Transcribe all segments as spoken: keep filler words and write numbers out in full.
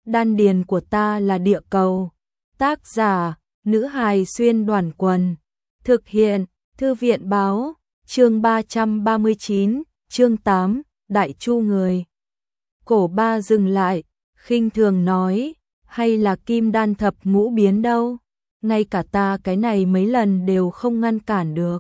Đan điền của ta là địa cầu. Tác giả, nữ hài xuyên đoàn quần. Thực hiện, thư viện báo, chương ba trăm ba mươi chín, chương tám, Đại Chu người. Cổ Ba dừng lại, khinh thường nói, hay là kim đan thập ngũ biến đâu, ngay cả ta cái này mấy lần đều không ngăn cản được.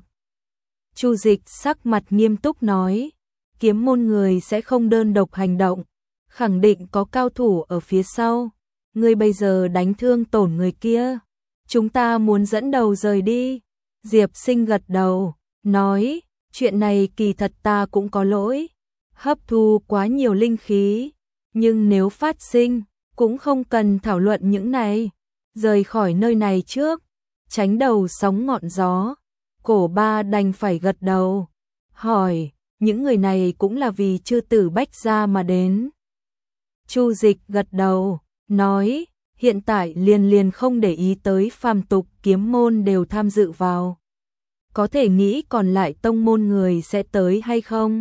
Chu Dịch sắc mặt nghiêm túc nói, kiếm môn người sẽ không đơn độc hành động, khẳng định có cao thủ ở phía sau. Ngươi bây giờ đánh thương tổn người kia, chúng ta muốn dẫn đầu rời đi. Diệp Sinh gật đầu, nói, chuyện này kỳ thật ta cũng có lỗi, hấp thu quá nhiều linh khí, nhưng nếu phát sinh, cũng không cần thảo luận những này, rời khỏi nơi này trước, tránh đầu sóng ngọn gió. Cổ Ba đành phải gật đầu, hỏi, những người này cũng là vì chư tử Bách gia mà đến. Chu Dịch gật đầu, nói, hiện tại liền liền không để ý tới phàm tục, kiếm môn đều tham dự vào. Có thể nghĩ còn lại tông môn người sẽ tới hay không?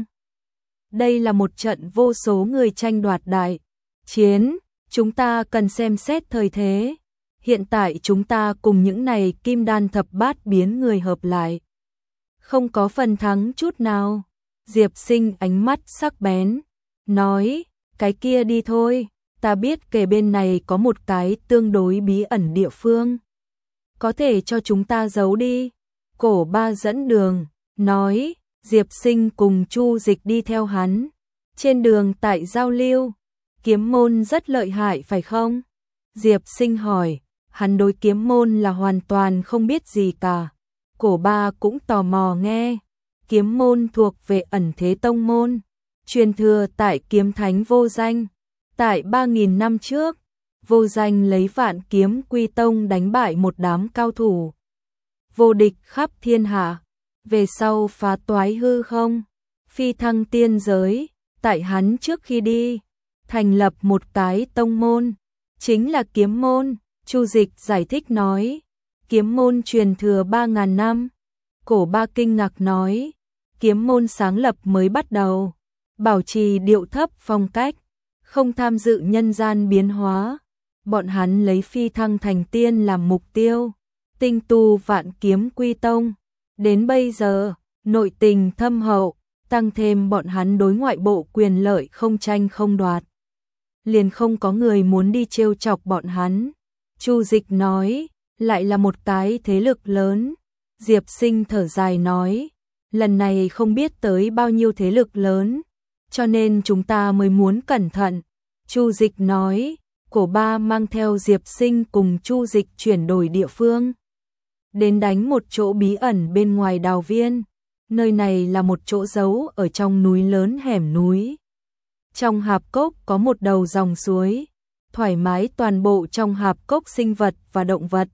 Đây là một trận vô số người tranh đoạt đại chiến, chúng ta cần xem xét thời thế. Hiện tại chúng ta cùng những này kim đan thập bát biến người hợp lại, không có phần thắng chút nào. Diệp Sinh ánh mắt sắc bén, nói, cái kia đi thôi, ta biết kề bên này có một cái tương đối bí ẩn địa phương, có thể cho chúng ta giấu đi. Cổ Ba dẫn đường, nói, Diệp Sinh cùng Chu Dịch đi theo hắn. Trên đường tại giao lưu, kiếm môn rất lợi hại phải không? Diệp Sinh hỏi, hắn đối kiếm môn là hoàn toàn không biết gì cả. Cổ Ba cũng tò mò nghe, kiếm môn thuộc về ẩn thế tông môn, truyền thừa tại kiếm thánh Vô Danh. Tại ba nghìn năm trước, Vô Danh lấy Vạn Kiếm Quy Tông đánh bại một đám cao thủ vô địch khắp thiên hạ, về sau phá toái hư không, phi thăng tiên giới. Tại hắn trước khi đi, thành lập một cái tông môn, chính là kiếm môn. Chu Dịch giải thích nói, kiếm môn truyền thừa ba ngàn năm. Cổ Ba kinh ngạc nói, kiếm môn sáng lập mới bắt đầu, bảo trì điệu thấp phong cách, không tham dự nhân gian biến hóa. Bọn hắn lấy phi thăng thành tiên làm mục tiêu, tinh tu Vạn Kiếm Quy Tông. Đến bây giờ, nội tình thâm hậu, tăng thêm bọn hắn đối ngoại bộ quyền lợi không tranh không đoạt, liền không có người muốn đi trêu chọc bọn hắn. Chu Dịch nói, lại là một cái thế lực lớn. Diệp Sinh thở dài nói, lần này không biết tới bao nhiêu thế lực lớn, cho nên chúng ta mới muốn cẩn thận. Chu Dịch nói, Cổ Ba mang theo Diệp Sinh cùng Chu Dịch chuyển đổi địa phương, đến đánh một chỗ bí ẩn bên ngoài đào viên. Nơi này là một chỗ giấu ở trong núi lớn hẻm núi. Trong hạp cốc có một đầu dòng suối, thoải mái toàn bộ trong hạp cốc sinh vật và động vật.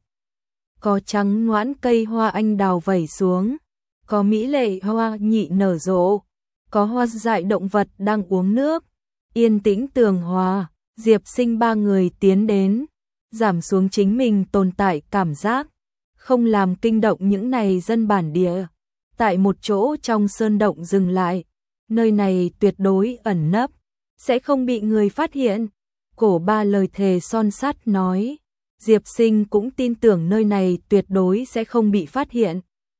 Có trắng ngoãn cây hoa anh đào vẩy xuống, có mỹ lệ hoa nhị nở rộ, có hoa dại động vật đang uống nước. Yên tĩnh tường hòa. Diệp Sinh ba người tiến đến, giảm xuống chính mình tồn tại cảm giác, không làm kinh động những này dân bản địa. Tại một chỗ trong sơn động dừng lại, nơi này tuyệt đối ẩn nấp, sẽ không bị người phát hiện. Cổ Ba lời thề son sắt nói, Diệp Sinh cũng tin tưởng nơi này tuyệt đối sẽ không bị phát hiện.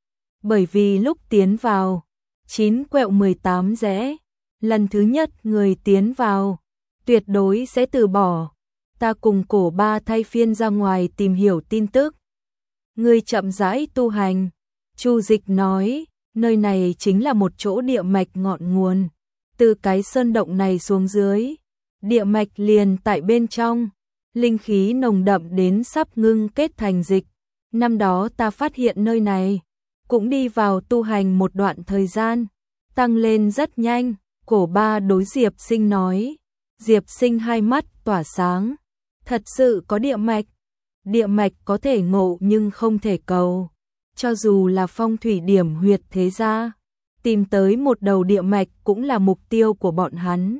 Bởi vì lúc tiến vào, chín quẹo mười tám rẽ, lần thứ nhất người tiến vào, tuyệt đối sẽ từ bỏ. Ta cùng Cổ Ba thay phiên ra ngoài tìm hiểu tin tức. Ngươi chậm rãi tu hành. Chu Dịch nói, nơi này chính là một chỗ địa mạch ngọn nguồn. Từ cái sơn động này xuống dưới, địa mạch liền tại bên trong, linh khí nồng đậm đến sắp ngưng kết thành dịch. Năm đó ta phát hiện nơi này, cũng đi vào tu hành một đoạn thời gian, tăng lên rất nhanh. Cổ Ba đối Diệp Sinh nói. Diệp Sinh hai mắt tỏa sáng, thật sự có địa mạch. Địa mạch có thể ngộ nhưng không thể cầu. Cho dù là phong thủy điểm huyệt thế gia, tìm tới một đầu địa mạch cũng là mục tiêu của bọn hắn.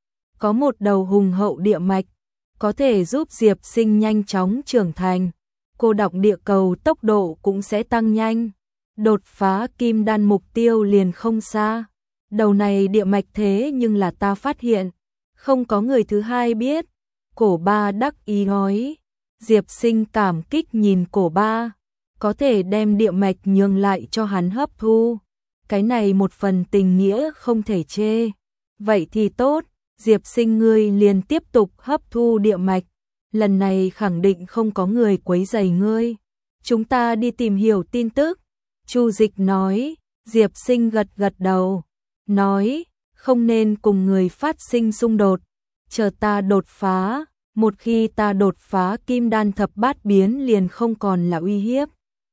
Có một đầu hùng hậu địa mạch, có thể giúp Diệp Sinh nhanh chóng trưởng thành. Cô đọc địa cầu tốc độ cũng sẽ tăng nhanh. Đột phá kim đan mục tiêu liền không xa. Đầu này địa mạch thế nhưng là ta phát hiện, không có người thứ hai biết. Cổ ba đắc ý nói. Diệp Sinh cảm kích nhìn cổ ba, có thể đem địa mạch nhường lại cho hắn hấp thu. Cái này một phần tình nghĩa không thể chê. Vậy thì tốt, Diệp Sinh ngươi liền tiếp tục hấp thu địa mạch. Lần này khẳng định không có người quấy rầy ngươi. Chúng ta đi tìm hiểu tin tức. Chu Dịch nói. Diệp Sinh gật gật đầu, nói, không nên cùng người phát sinh xung đột. Chờ ta đột phá, một khi ta đột phá kim đan thập bát biến liền không còn là uy hiếp.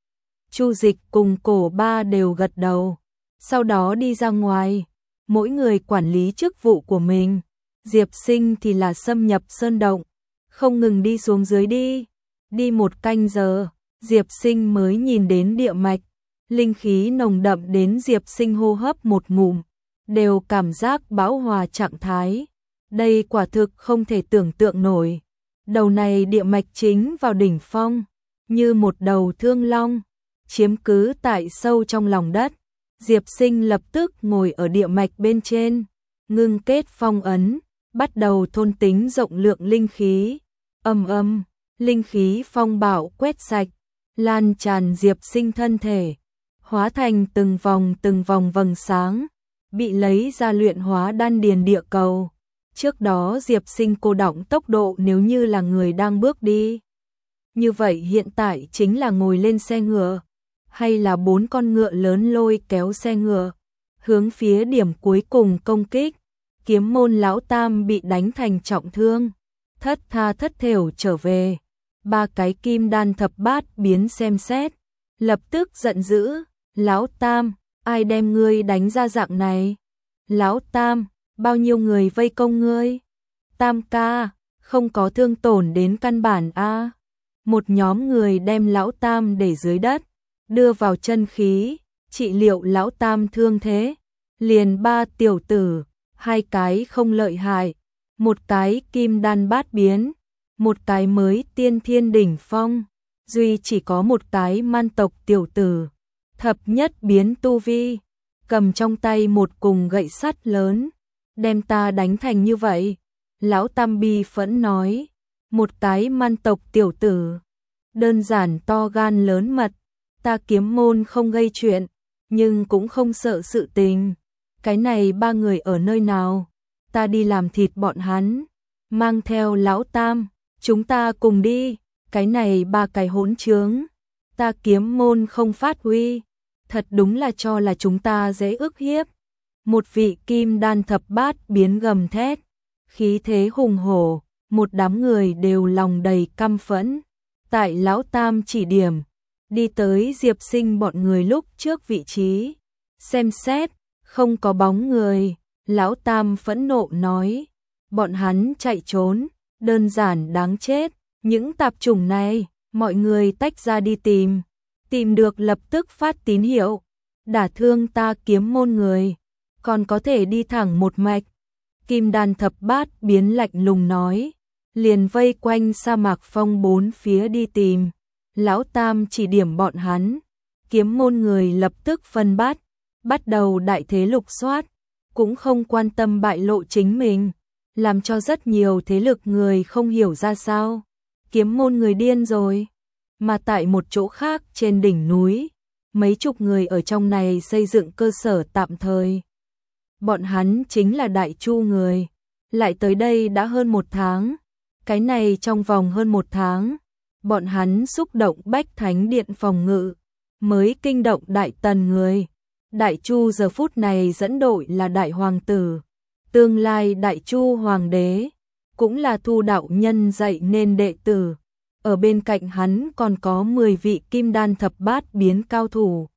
Chu Dịch cùng cổ ba đều gật đầu, sau đó đi ra ngoài, mỗi người quản lý chức vụ của mình. Diệp Sinh thì là xâm nhập sơn động, không ngừng đi xuống dưới đi. Đi một canh giờ, Diệp Sinh mới nhìn đến địa mạch. Linh khí nồng đậm đến Diệp Sinh hô hấp một ngụm, đều cảm giác bão hòa trạng thái. Đây quả thực không thể tưởng tượng nổi. Đầu này địa mạch chính vào đỉnh phong, như một đầu thương long, chiếm cứ tại sâu trong lòng đất. Diệp Sinh lập tức ngồi ở địa mạch bên trên, ngưng kết phong ấn, bắt đầu thôn tính rộng lượng linh khí. Ầm ầm, linh khí phong bạo quét sạch, lan tràn Diệp Sinh thân thể, hóa thành từng vòng từng vòng vầng sáng, bị lấy ra luyện hóa đan điền địa cầu. Trước đó Diệp Sinh cô đọng tốc độ nếu như là người đang bước đi. Như vậy hiện tại chính là ngồi lên xe ngựa, hay là bốn con ngựa lớn lôi kéo xe ngựa, hướng phía điểm cuối cùng công kích. Kiếm môn lão tam bị đánh thành trọng thương, thất tha thất thểu trở về. Ba cái kim đan thập bát biến xem xét, lập tức giận dữ. Lão tam, ai đem ngươi đánh ra dạng này? Lão tam, bao nhiêu người vây công ngươi? Tam ca, không có thương tổn đến căn bản a. Một nhóm người đem lão tam để dưới đất, đưa vào chân khí, trị liệu lão tam thương thế. Liền ba tiểu tử, hai cái không lợi hại, một cái kim đan bát biến, một cái mới tiên thiên đỉnh phong, duy chỉ có một cái man tộc tiểu tử, thập nhất biến tu vi, cầm trong tay một cùng gậy sắt lớn, đem ta đánh thành như vậy. Lão tam bi phẫn nói, một cái man tộc tiểu tử, đơn giản to gan lớn mật, ta kiếm môn không gây chuyện, nhưng cũng không sợ sự tình. Cái này ba người ở nơi nào? Ta đi làm thịt bọn hắn. Mang theo lão tam, chúng ta cùng đi. Cái này ba cái hỗn trướng, ta kiếm môn không phát huy, thật đúng là cho là chúng ta dễ ức hiếp. Một vị kim đan thập bát biến gầm thét, khí thế hùng hổ, một đám người đều lòng đầy căm phẫn. Tại lão tam chỉ điểm, đi tới Diệp Sinh bọn người lúc trước vị trí, xem xét, không có bóng người. Lão tam phẫn nộ nói, bọn hắn chạy trốn, đơn giản đáng chết. Những tạp chủng này, mọi người tách ra đi tìm, tìm được lập tức phát tín hiệu, đả thương ta kiếm môn người, còn có thể đi thẳng một mạch. Kim đan thập bát biến lạnh lùng nói, liền vây quanh sa mạc phong bốn phía đi tìm. Lão tam chỉ điểm bọn hắn, kiếm môn người lập tức phân bát, bắt đầu đại thế lục soát, cũng không quan tâm bại lộ chính mình, làm cho rất nhiều thế lực người không hiểu ra sao. Kiếm môn người điên rồi. Mà tại một chỗ khác trên đỉnh núi, mấy chục người ở trong này xây dựng cơ sở tạm thời. Bọn hắn chính là Đại Chu người, lại tới đây đã hơn một tháng. Cái này trong vòng hơn một tháng, bọn hắn xúc động Bách Thánh Điện phòng ngự, mới kinh động Đại Tần người. Đại Chu giờ phút này dẫn đội là Đại Hoàng tử, tương lai Đại Chu Hoàng đế, cũng là Thu đạo nhân dạy nên đệ tử. Ở bên cạnh hắn còn có mười vị kim đan thập bát biến cao thủ.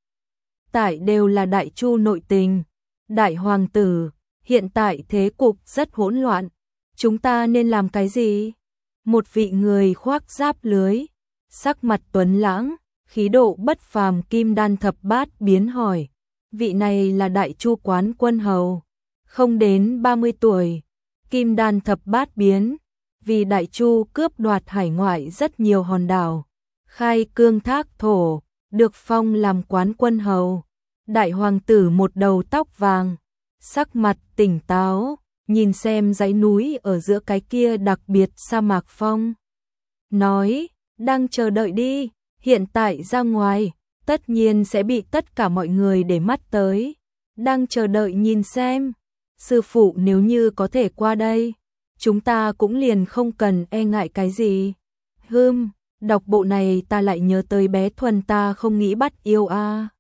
Tại đều là Đại Chu nội tình. Đại Hoàng tử, hiện tại thế cục rất hỗn loạn, chúng ta nên làm cái gì? Một vị người khoác giáp lưới, sắc mặt tuấn lãng, khí độ bất phàm kim đan thập bát biến hỏi. Vị này là Đại Chu quán quân hầu, không đến ba mươi tuổi, kim đan thập bát biến, vì Đại Chu cướp đoạt hải ngoại rất nhiều hòn đảo, khai cương thác thổ, được phong làm quán quân hầu. Đại hoàng tử một đầu tóc vàng, sắc mặt tỉnh táo, nhìn xem dãy núi ở giữa cái kia đặc biệt sa mạc phong. Nói, đang chờ đợi đi, hiện tại ra ngoài, tất nhiên sẽ bị tất cả mọi người để mắt tới. Đang chờ đợi nhìn xem, sư phụ nếu như có thể qua đây, chúng ta cũng liền không cần e ngại cái gì. Hừm, đọc bộ này ta lại nhớ tới bé Thuần ta không nghĩ bắt yêu a.